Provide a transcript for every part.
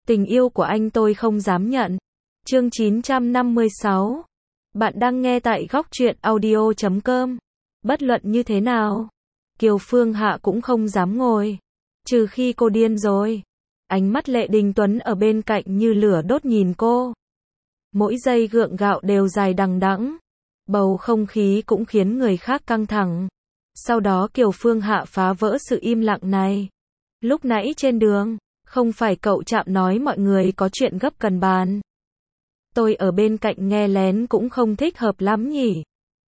Tình yêu của anh tôi không dám nhận. Chương 956. Bạn đang nghe tại góc truyện audio.com. Bất luận như thế nào, Kiều Phương Hạ cũng không dám ngồi. Trừ khi cô điên rồi. Ánh mắt Lệ Đình Tuấn ở bên cạnh như lửa đốt nhìn cô. Mỗi giây gượng gạo đều dài đằng đẵng. Bầu không khí cũng khiến người khác căng thẳng. Sau đó Kiều Phương Hạ phá vỡ sự im lặng này. Lúc nãy trên đường, không phải cậu Trạm nói mọi người có chuyện gấp cần bàn. Tôi ở bên cạnh nghe lén cũng không thích hợp lắm nhỉ.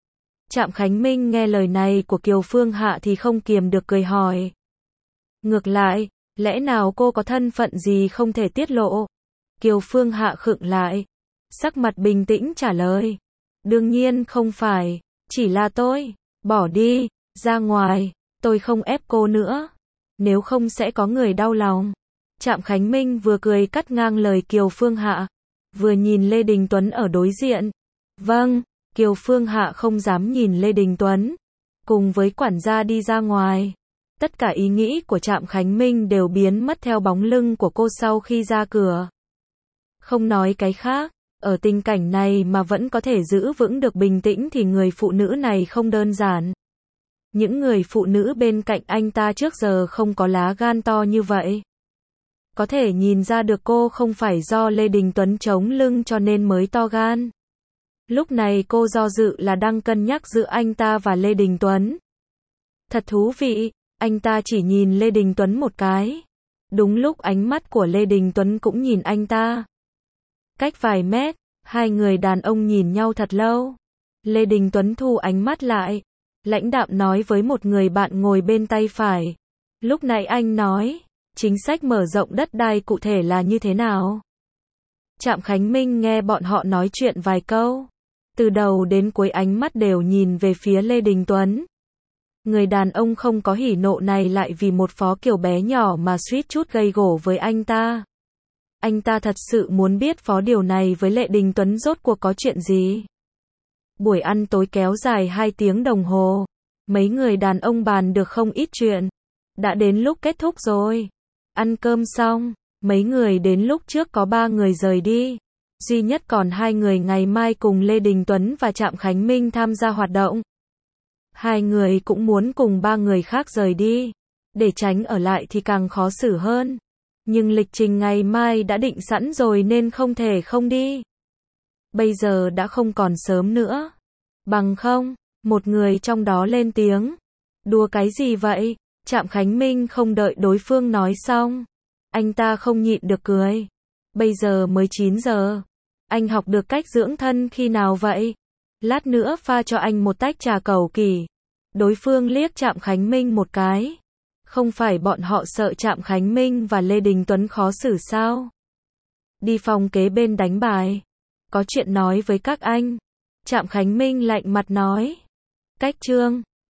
Trạm Khánh Minh nghe lời này của Kiều Phương Hạ thì không kiềm được cười hỏi. Ngược lại, lẽ nào cô có thân phận gì không thể tiết lộ? Kiều Phương Hạ khựng lại. Sắc mặt bình tĩnh trả lời. Đương nhiên không phải, chỉ là tôi. Bỏ đi, ra ngoài, tôi không ép cô nữa. Nếu không sẽ có người đau lòng. Trạm Khánh Minh vừa cười cắt ngang lời Kiều Phương Hạ, vừa nhìn Lê Đình Tuấn ở đối diện. Vâng, Kiều Phương Hạ không dám nhìn Lê Đình Tuấn. Cùng với quản gia đi ra ngoài. Tất cả ý nghĩ của Trạm Khánh Minh đều biến mất theo bóng lưng của cô sau khi ra cửa. Không nói cái khác, ở tình cảnh này mà vẫn có thể giữ vững được bình tĩnh thì người phụ nữ này không đơn giản. Những người phụ nữ bên cạnh anh ta trước giờ không có lá gan to như vậy. Có thể nhìn ra được cô không phải do Lê Đình Tuấn chống lưng cho nên mới to gan. Lúc này cô do dự là đang cân nhắc giữa anh ta và Lê Đình Tuấn. Thật thú vị, anh ta chỉ nhìn Lê Đình Tuấn một cái. Đúng lúc ánh mắt của Lê Đình Tuấn cũng nhìn anh ta. Cách vài mét, hai người đàn ông nhìn nhau thật lâu. Lê Đình Tuấn thu ánh mắt lại. Lãnh đạm nói với một người bạn ngồi bên tay phải. Lúc nãy anh nói, chính sách mở rộng đất đai cụ thể là như thế nào? Trạm Khánh Minh nghe bọn họ nói chuyện vài câu. Từ đầu đến cuối ánh mắt đều nhìn về phía Lê Đình Tuấn. Người đàn ông không có hỉ nộ này lại vì một Phó Kiều bé nhỏ mà suýt chút gây gổ với anh ta. Anh ta thật sự muốn biết Phó điều này với Lê Đình Tuấn rốt cuộc có chuyện gì. Buổi ăn tối kéo dài 2 tiếng đồng hồ. Mấy người đàn ông bàn được không ít chuyện. Đã đến lúc kết thúc rồi. Ăn cơm xong, mấy người đến lúc trước có 3 người rời đi. Duy nhất còn 2 người ngày mai cùng Lê Đình Tuấn và Trạm Khánh Minh tham gia hoạt động. 2 người cũng muốn cùng 3 người khác rời đi. Để tránh ở lại thì càng khó xử hơn. Nhưng lịch trình ngày mai đã định sẵn rồi nên không thể không đi. Bây giờ đã không còn sớm nữa. Bằng không, một người trong đó lên tiếng. Đùa cái gì vậy? Trạm Khánh Minh không đợi đối phương nói xong. Anh ta không nhịn được cười. Bây giờ mới 9 giờ. Anh học được cách dưỡng thân khi nào vậy? Lát nữa pha cho anh một tách trà cầu kỳ. Đối phương liếc Trạm Khánh Minh một cái. Không phải bọn họ sợ Trạm Khánh Minh và Lê Đình Tuấn khó xử sao? Đi phòng kế bên đánh bài. Có chuyện nói với các anh. Trạm Khánh Minh lạnh mặt nói. Cách trương,